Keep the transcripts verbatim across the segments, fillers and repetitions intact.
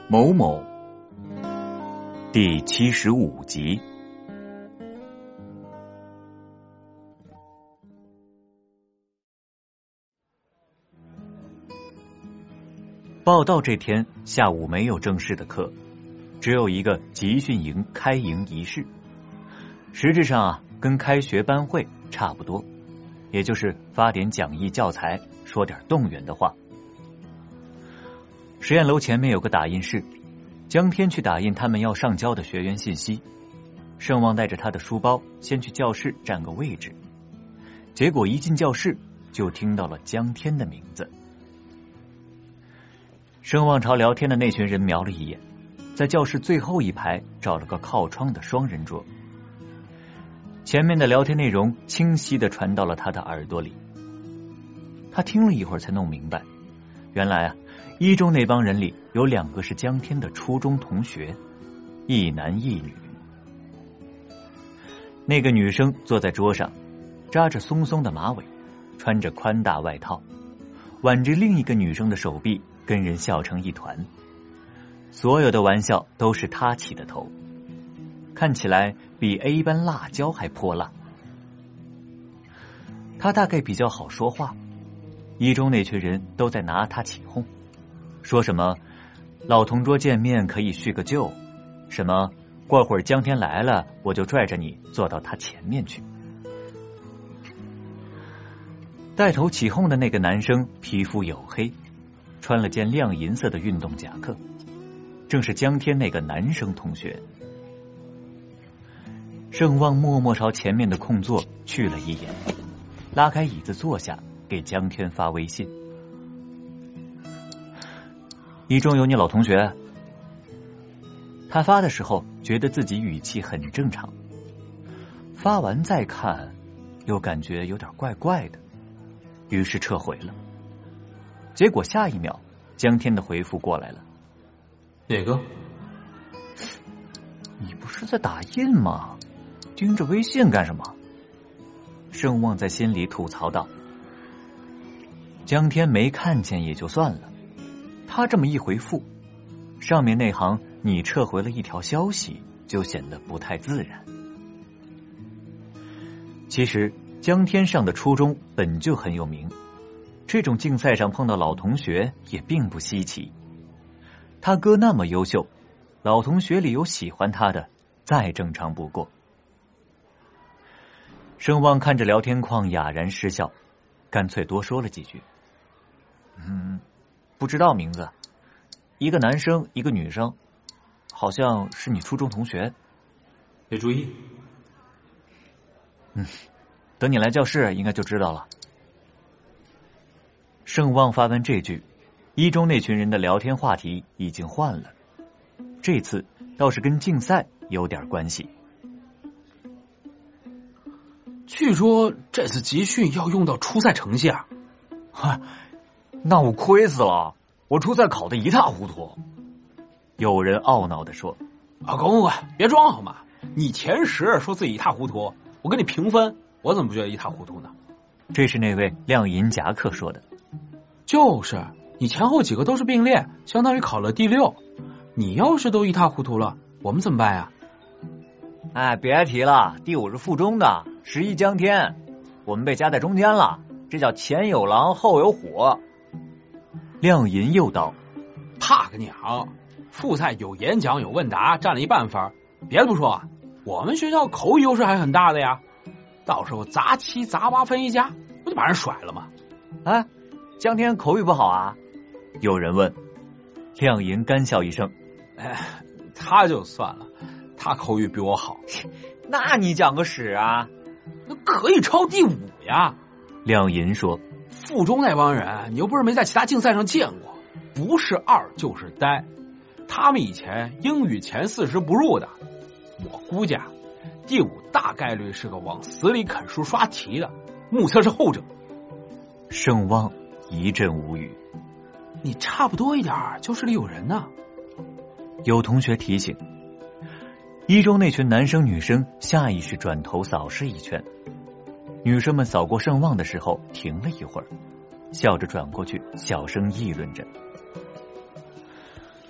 某某第七十五集。报道这天下午没有正式的课，只有一个集训营开营仪式，实质上啊跟开学班会差不多，也就是发点讲义教材，说点动员的话。实验楼前面有个打印室，江天去打印他们要上交的学员信息。盛旺带着他的书包先去教室占个位置，结果一进教室就听到了江天的名字。盛旺朝聊天的那群人瞄了一眼，在教室最后一排找了个靠窗的双人桌，前面的聊天内容清晰地传到了他的耳朵里。他听了一会儿才弄明白，原来啊一中那帮人里有两个是江天的初中同学，一男一女。那个女生坐在桌上，扎着松松的马尾，穿着宽大外套，挽着另一个女生的手臂，跟人笑成一团。所有的玩笑都是她起的头，看起来比 A 班辣椒还泼辣。她大概比较好说话，一中那群人都在拿她起哄，说什么老同桌见面可以叙个旧，什么过会儿江天来了我就拽着你坐到他前面去。带头起哄的那个男生皮肤黝黑，穿了件亮银色的运动夹克，正是江天那个男生同学。盛旺默默朝前面的空座去了一眼，拉开椅子坐下，给江天发微信。一中有你老同学。他发的时候觉得自己语气很正常，发完再看又感觉有点怪怪的，于是撤回了。结果下一秒江天的回复过来了。 哪个？ 你不是在打印吗？盯着微信干什么？盛旺在心里吐槽道。江天没看见也就算了，他这么一回复，上面那行你撤回了一条消息就显得不太自然。其实江天上的初中本就很有名，这种竞赛上碰到老同学也并不稀奇。他哥那么优秀，老同学里有喜欢他的，再正常不过。盛旺看着聊天框哑然失笑，干脆多说了几句。嗯，不知道名字，一个男生一个女生，好像是你初中同学。 别注意。 嗯，等你来教室应该就知道了。盛旺发完这句，一中那群人的聊天话题已经换了，这次倒是跟竞赛有点关系。 据说这次集训要用到初赛成绩啊。 哈，那我亏死了，我初赛考得一塌糊涂。有人懊恼地说。 啊，滚滚滚，别装好吗？你前十说自己一塌糊涂，我给你评分，我怎么不觉得一塌糊涂呢？ 这是那位亮银夹克说的。 就是你前后几个都是并列，相当于考了第六，你要是都一塌糊涂了，我们怎么办呀？ 哎，别提了，第五是附中的十一江天，我们被夹在中间了，这叫前有狼后有虎。亮银又道。 怕个鸟，复赛有演讲有问答，占了一半分，别的不说，我们学校口语优势还很大的呀，到时候杂七杂八分一加，不就把人甩了吗？ 啊，江天口语不好啊？有人问。亮银干笑一声。 哎，他就算了，他口语比我好。 那你讲个屎啊？ 那可以超第五呀。 亮银说。 附中那帮人你又不是没在其他竞赛上见过，不是二就是呆，他们以前英语前四十不入的，我估计啊第五大概率是个往死里啃书刷题的，目测是后者。 盛旺一阵无语。 你差不多一点就是里有人呢。 有同学提醒。一中那群男生女生下意识转头扫视一圈，女生们扫过盛旺的时候停了一会儿，笑着转过去小声议论着。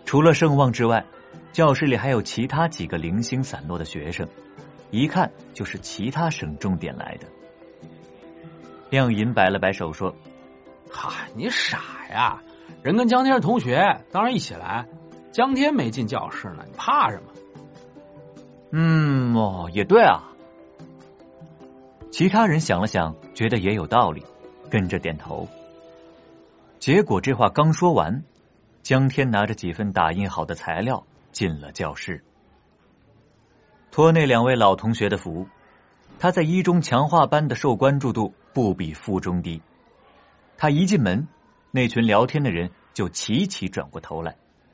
除了盛旺之外，教室里还有其他几个零星散落的学生，一看就是其他省重点来的。亮银摆了摆手说： 哈，你傻呀，人跟江天是同学，当然一起来。江天没进教室呢，你怕什么？ 嗯，哦，也对啊。其他人想了想，觉得也有道理，跟着点头。结果这话刚说完，江天拿着几份打印好的材料进了教室。托那两位老同学的福，他在一中强化班的受关注度不比附中低。他一进门，那群聊天的人就齐齐转过头来。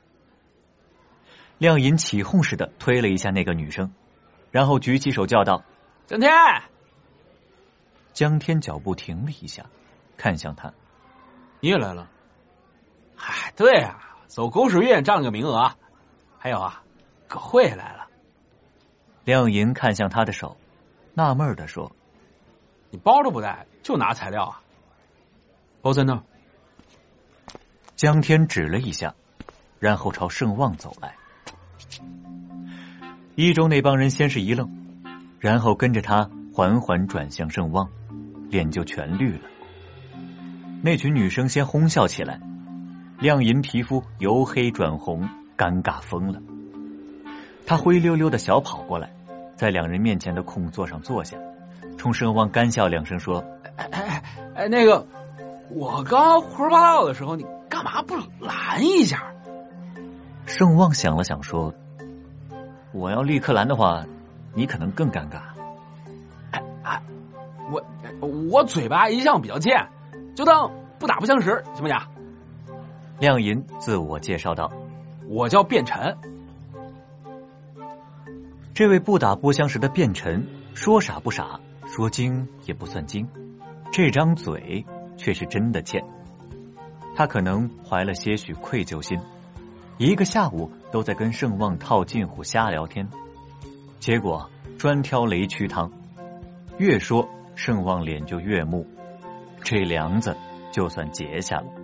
亮银起哄似的推了一下那个女生，然后举起手叫道：江天！江天脚步停了一下，看向他： 你也来了？嗨，对啊，走狗屎运占了个名额。还有啊，葛慧来了。 亮银看向他的手，纳闷的说： 你包都不带，就拿材料啊？包在那儿。 江天指了一下，然后朝盛旺走来。一中那帮人先是一愣，然后跟着他缓缓转向盛旺，脸就全绿了。那群女生先哄笑起来，亮银皮肤由黑转红，尴尬疯了。他灰溜溜的小跑过来，在两人面前的空座上坐下，冲盛旺干笑两声说： 哎哎哎，那个，我刚胡说八道的时候，你干嘛不拦一下？ 盛旺想了想说：我要立刻拦的话，你可能更尴尬。 哎哎，我我嘴巴一向比较贱，就当不打不相识，行不行？ 亮银自我介绍道： 我叫卞晨。 这位不打不相识的卞晨，说傻不傻，说精也不算精，这张嘴却是真的欠。他可能怀了些许愧疚心，一个下午都在跟盛旺套近乎瞎聊天，结果专挑雷区汤，越说盛旺脸就越木，这梁子就算结下了。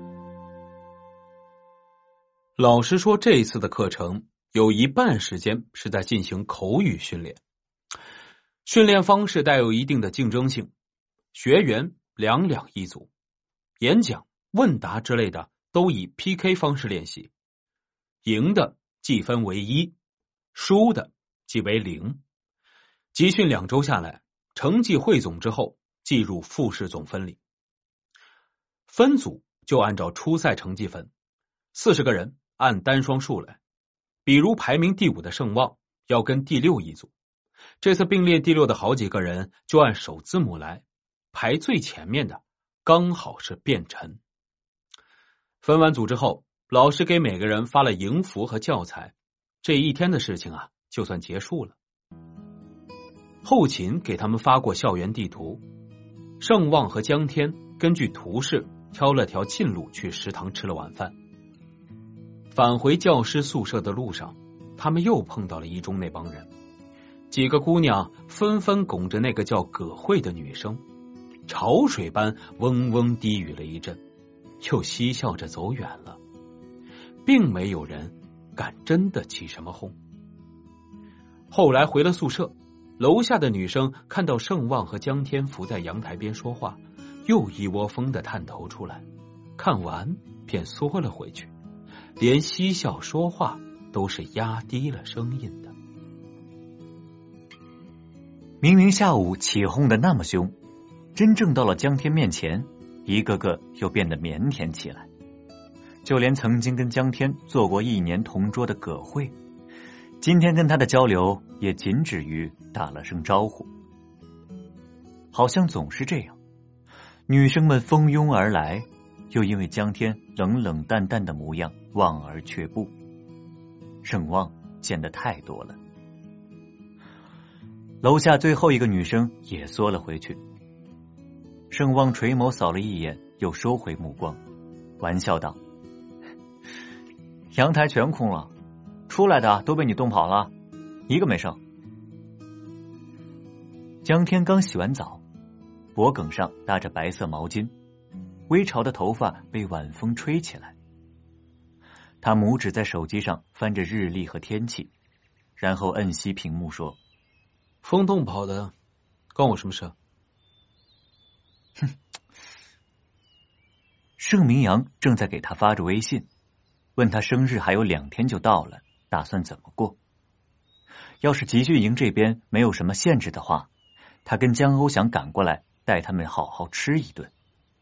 老实说，这一次的课程有一半时间是在进行口语训练，训练方式带有一定的竞争性，学员两两一组，演讲、问答之类的都以 P K 方式练习，赢的计分为一，输的即为零。集训两周下来，成绩汇总之后计入复试总分里。分组就按照初赛成绩分，四十个人按单双数来，比如排名第五的盛旺要跟第六一组，这次并列第六的好几个人就按首字母来，排最前面的刚好是卞晨。分完组之后，老师给每个人发了迎服和教材，这一天的事情啊就算结束了。后勤给他们发过校园地图，盛旺和江天根据图示挑了条近路去食堂吃了晚饭。返回教师宿舍的路上，他们又碰到了一中那帮人，几个姑娘纷纷拱着那个叫葛慧的女生，潮水般嗡嗡低语了一阵，又嬉笑着走远了，并没有人敢真的起什么哄。后来回了宿舍，楼下的女生看到盛旺和江天伏在阳台边说话，又一窝蜂的探头出来，看完便缩了回去，连嬉笑说话都是压低了声音的。 明明下午起哄的那么凶，真正到了江天面前，一个个又变得腼腆起来。就连曾经跟江天做过一年同桌的葛慧，今天跟他的交流也仅止于打了声招呼。好像总是这样，女生们蜂拥而来，又因为江天冷冷淡淡的模样望而却步。盛旺见得太多了。楼下最后一个女生也缩了回去，盛旺垂眸扫了一眼，又收回目光，玩笑道：阳台全空了，出来的都被你冻跑了，一个没剩。江天刚洗完澡，脖梗上搭着白色毛巾，微潮的头发被晚风吹起来。 他拇指在手机上翻着日历和天气，然后摁熄屏幕说： 风洞跑的关我什么事？ 哼。盛明阳正在给他发着微信，问他生日还有两天就到了，打算怎么过。要是集训营这边没有什么限制的话，他跟江欧想赶过来带他们好好吃一顿。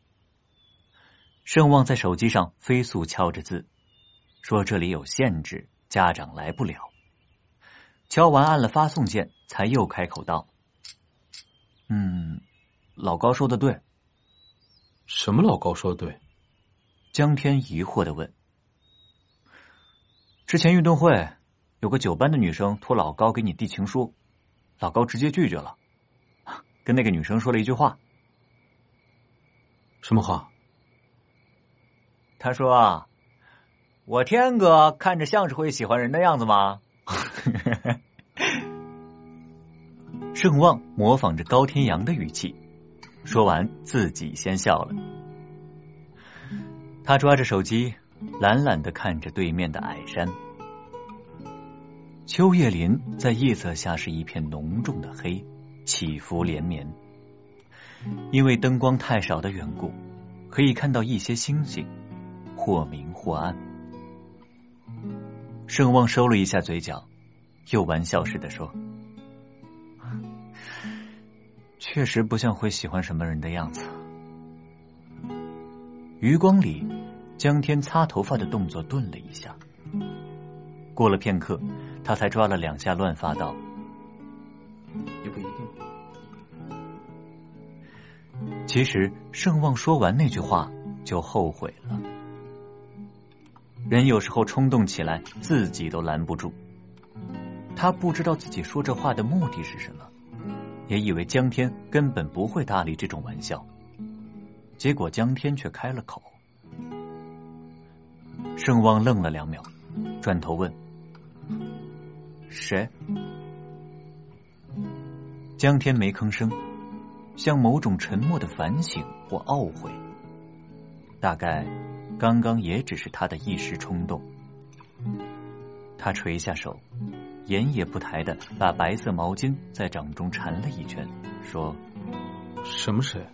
盛旺在手机上飞速敲着字，说这里有限制，家长来不了。敲完按了发送键，才又开口道：嗯，老高说的对。 什么老高说的对？ 江天疑惑地问。之前运动会有个九班的女生托老高给你递情书，老高直接拒绝了，跟那个女生说了一句话。 什么话？ 他说：我天哥看着像是会喜欢人的样子吗？盛旺模仿着高天阳的语气，说完自己先笑了。他抓着手机懒懒地看着对面的矮山。秋叶林在夜色下是一片浓重的黑，起伏连绵。因为灯光太少的缘故，可以看到一些星星，或明或暗。盛旺收了一下嘴角，又玩笑似的说：确实不像会喜欢什么人的样子。余光里，江天擦头发的动作顿了一下，过了片刻，他才抓了两下乱发道： 也不一定。 其实盛旺说完那句话就后悔了。人有时候冲动起来自己都拦不住。他不知道自己说这话的目的是什么，也以为江天根本不会搭理这种玩笑，结果江天却开了口。盛旺愣了两秒，转头问：谁？江天没吭声，像某种沉默的反省或懊悔，大概刚刚也只是他的一时冲动。他垂下手，眼也不抬的把白色毛巾在掌中缠了一圈，说： 什么谁？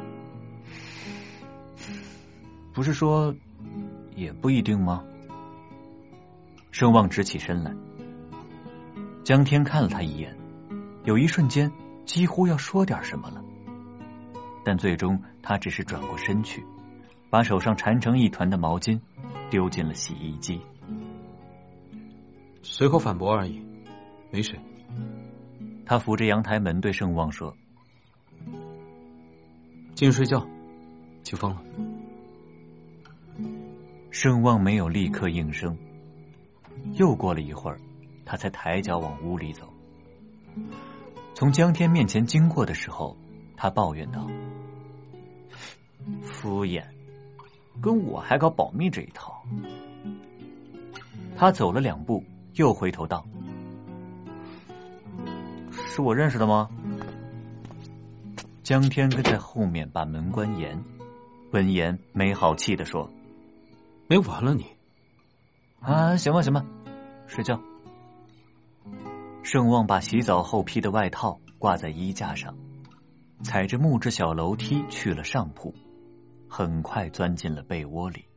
不是说也不一定吗？盛旺直起身来。江天看了他一眼，有一瞬间几乎要说点什么了，但最终他只是转过身去，把手上缠成一团的毛巾丢进了洗衣机。 随口反驳而已，没谁。 他扶着阳台门对盛旺说： 进去睡觉，起风了。 盛旺没有立刻应声，又过了一会儿，他才抬脚往屋里走。从江天面前经过的时候，他抱怨道：敷衍，跟我还搞保密这一套。他走了两步，又回头道：是我认识的吗？江天跟在后面把门关严，闻言没好气地说： 没完了你啊，行吧行吧，睡觉。盛旺把洗澡后披的外套挂在衣架上，踩着木质小楼梯去了上铺，很快钻进了被窝里。